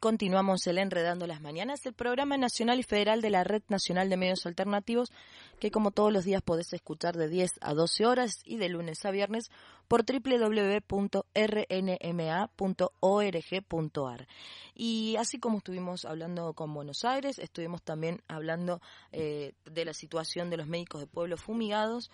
continuamos el Enredando las Mañanas, el programa nacional y federal de la Red Nacional de Medios Alternativos, que como todos los días podés escuchar de 10 a 12 horas y de lunes a viernes por www.rnma.org.ar. Y así como estuvimos hablando con Buenos Aires, estuvimos también hablando de la situación de los médicos de pueblos fumigados.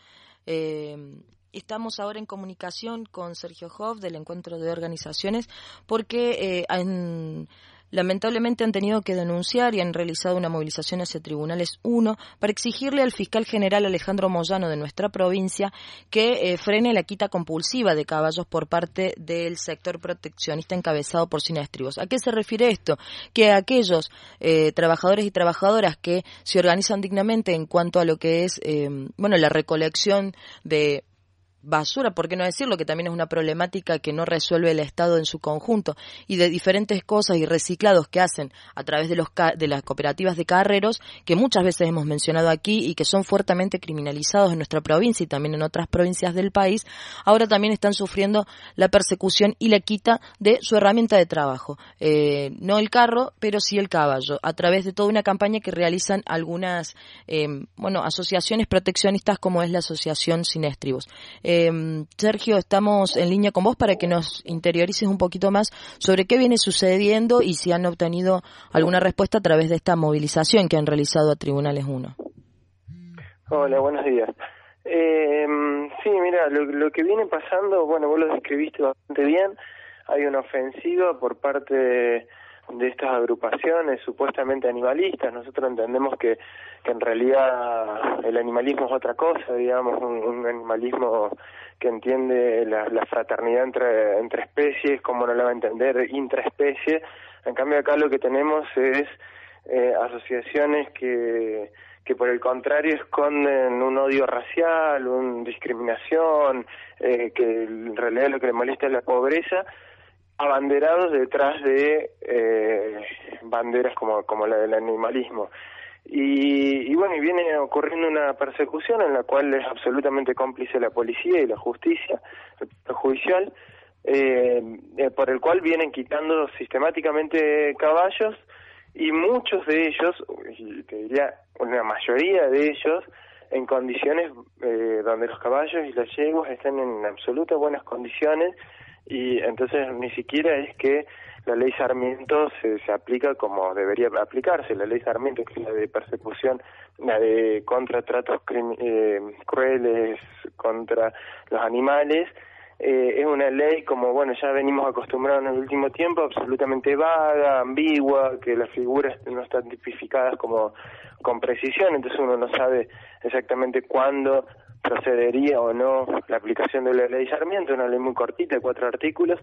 Estamos ahora en comunicación con Sergio Hoff del Encuentro de Organizaciones porque lamentablemente han tenido que denunciar y han realizado una movilización hacia Tribunales 1 para exigirle al fiscal general Alejandro Moyano de nuestra provincia que frene la quita compulsiva de caballos por parte del sector proteccionista encabezado por Sinestribos. ¿A qué se refiere esto? Que aquellos trabajadores y trabajadoras que se organizan dignamente en cuanto a lo que es la recolección de basura, por qué no decirlo, que también es una problemática que no resuelve el Estado en su conjunto, y de diferentes cosas y reciclados que hacen a través de las cooperativas de carreros, que muchas veces hemos mencionado aquí y que son fuertemente criminalizados en nuestra provincia y también en otras provincias del país, ahora también están sufriendo la persecución y la quita de su herramienta de trabajo, no el carro, pero sí el caballo, a través de toda una campaña que realizan algunas asociaciones proteccionistas como es la Asociación Sinestribos. Sergio, estamos en línea con vos para que nos interiorices un poquito más sobre qué viene sucediendo y si han obtenido alguna respuesta a través de esta movilización que han realizado a Tribunales 1. Hola, buenos días. Sí, mira, lo que viene pasando, bueno, vos lo describiste bastante bien. Hay una ofensiva por parte de estas agrupaciones supuestamente animalistas. Nosotros entendemos que en realidad el animalismo es otra cosa, digamos, un animalismo que entiende la fraternidad entre especies, como no la va a entender intraespecie. En cambio acá lo que tenemos es asociaciones que por el contrario esconden un odio racial, una discriminación, que en realidad lo que le molesta es la pobreza, abanderados detrás de banderas como la del animalismo. Y viene ocurriendo una persecución en la cual es absolutamente cómplice la policía y la justicia, el poder judicial, por el cual vienen quitando sistemáticamente caballos, y muchos de ellos, y te diría una mayoría de ellos, en condiciones donde los caballos y las yeguas están en absolutas buenas condiciones, y entonces ni siquiera es que la ley Sarmiento se aplica como debería aplicarse. La ley Sarmiento, que es la de persecución, la de contra tratos crueles contra los animales, es una ley, como ya venimos acostumbrados en el último tiempo, absolutamente vaga, ambigua, que las figuras no están tipificadas con precisión, entonces uno no sabe exactamente cuándo procedería o no la aplicación de la ley Sarmiento, una ley muy cortita, de 4 artículos,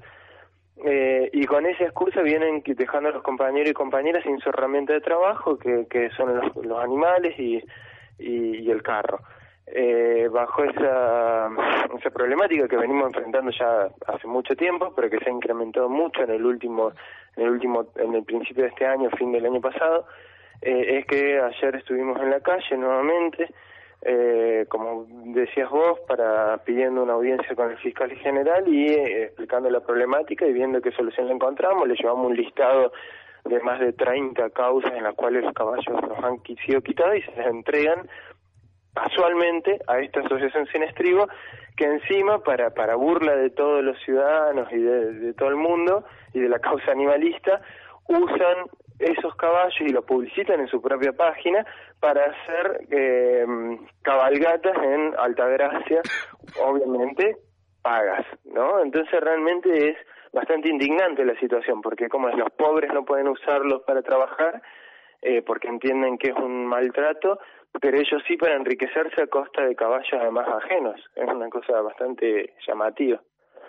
y con esa excusa vienen dejando a los compañeros y compañeras sin su herramienta de trabajo, que son los animales y el carro. Bajo esa problemática que venimos enfrentando ya hace mucho tiempo, pero que se ha incrementado mucho en el principio de este año, fin del año pasado, es que ayer estuvimos en la calle nuevamente, como decías vos, pidiendo una audiencia con el fiscal general y explicando la problemática y viendo qué solución le encontramos. Le llevamos un listado de más de 30 causas en las cuales los caballos nos han sido quitados y se les entregan casualmente a esta asociación Sinestribo, que encima, para burla de todos los ciudadanos y de todo el mundo y de la causa animalista, usan esos caballos y los publicitan en su propia página para hacer cabalgatas en Altagracia, obviamente pagas, ¿no? Entonces realmente es bastante indignante la situación, porque como los pobres no pueden usarlos para trabajar, porque entienden que es un maltrato, pero ellos sí para enriquecerse a costa de caballos además ajenos. Es una cosa bastante llamativa.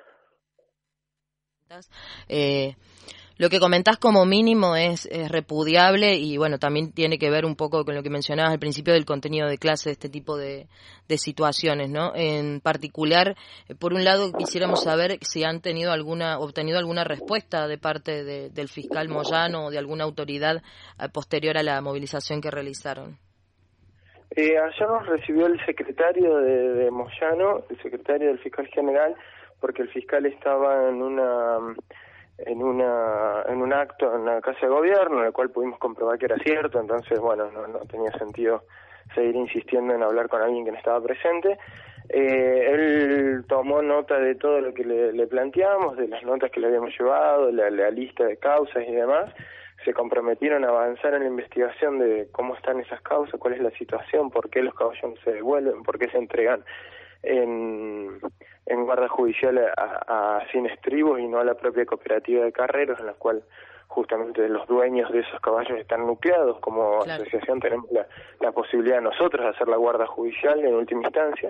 Lo que comentás como mínimo es repudiable y también tiene que ver un poco con lo que mencionabas al principio del contenido de clase de este tipo de situaciones, ¿no? En particular, por un lado quisiéramos saber si han obtenido alguna respuesta de parte del fiscal Moyano o de alguna autoridad posterior a la movilización que realizaron. Ayer nos recibió el secretario de Moyano, el secretario del fiscal general, porque el fiscal estaba en en un acto en la Casa de Gobierno, en el cual pudimos comprobar que era cierto. Entonces, bueno, no tenía sentido seguir insistiendo en hablar con alguien que no estaba presente. Él tomó nota de todo lo que le planteamos, de las notas que le habíamos llevado, la lista de causas y demás. Se comprometieron a avanzar en la investigación de cómo están esas causas, cuál es la situación, por qué los caballos no se devuelven, por qué se entregan en guarda judicial a sin estribos y no a la propia cooperativa de carreros, en la cual justamente los dueños de esos caballos están nucleados. Como claro. asociación tenemos la posibilidad nosotros de hacer la guarda judicial en última instancia,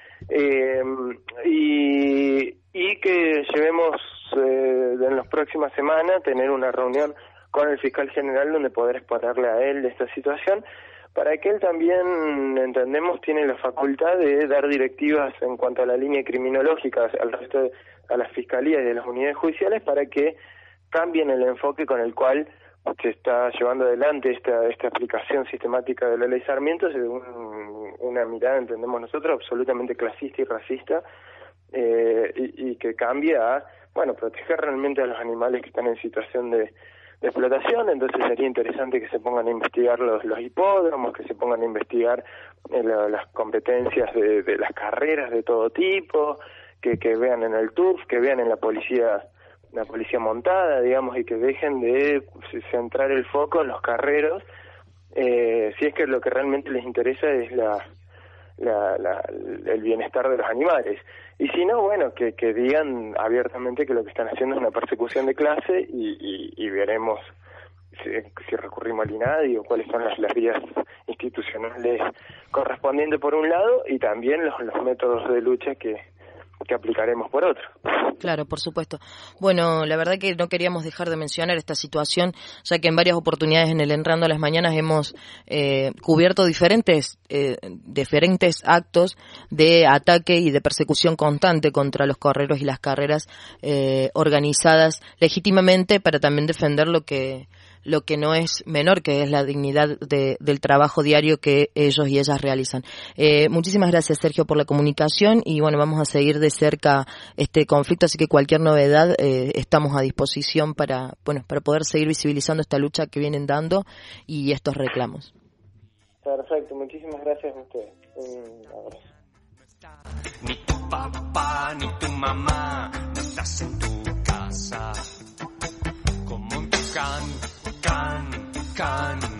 y que llevemos en las próximas semanas tener una reunión con el fiscal general donde poder exponerle a él de esta situación, para que él también, entendemos, tiene la facultad de dar directivas en cuanto a la línea criminológica al resto a las fiscalías y a las unidades judiciales, para que cambien el enfoque con el cual se está llevando adelante esta aplicación sistemática de la ley Sarmiento, desde una mirada, entendemos nosotros, absolutamente clasista y racista, y que cambie a, proteger realmente a los animales que están en situación de explotación. Entonces sería interesante que se pongan a investigar los hipódromos, que se pongan a investigar las competencias de las carreras de todo tipo, que vean en el TURF, que vean en la policía montada, digamos, y que dejen de centrar el foco en los carreros, si es que lo que realmente les interesa es el bienestar de los animales. Y si no, que digan abiertamente que lo que están haciendo es una persecución de clase, y veremos si recurrimos al INADI o cuáles son las vías institucionales correspondientes por un lado, y también los métodos de lucha que aplicaremos por otro. Claro, por supuesto. Bueno, la verdad que no queríamos dejar de mencionar esta situación, ya que en varias oportunidades en el Enredando a las Mañanas hemos cubierto diferentes actos de ataque y de persecución constante contra los correros y las carreras organizadas legítimamente para también defender lo que no es menor, que es la dignidad del trabajo diario que ellos y ellas realizan. Muchísimas gracias, Sergio, por la comunicación, y vamos a seguir de cerca este conflicto, así que cualquier novedad estamos a disposición para poder seguir visibilizando esta lucha que vienen dando y estos reclamos. Perfecto, muchísimas gracias a ustedes. Un abrazo. Ni tu papá ni tu mamá no estás en tu casa, como un can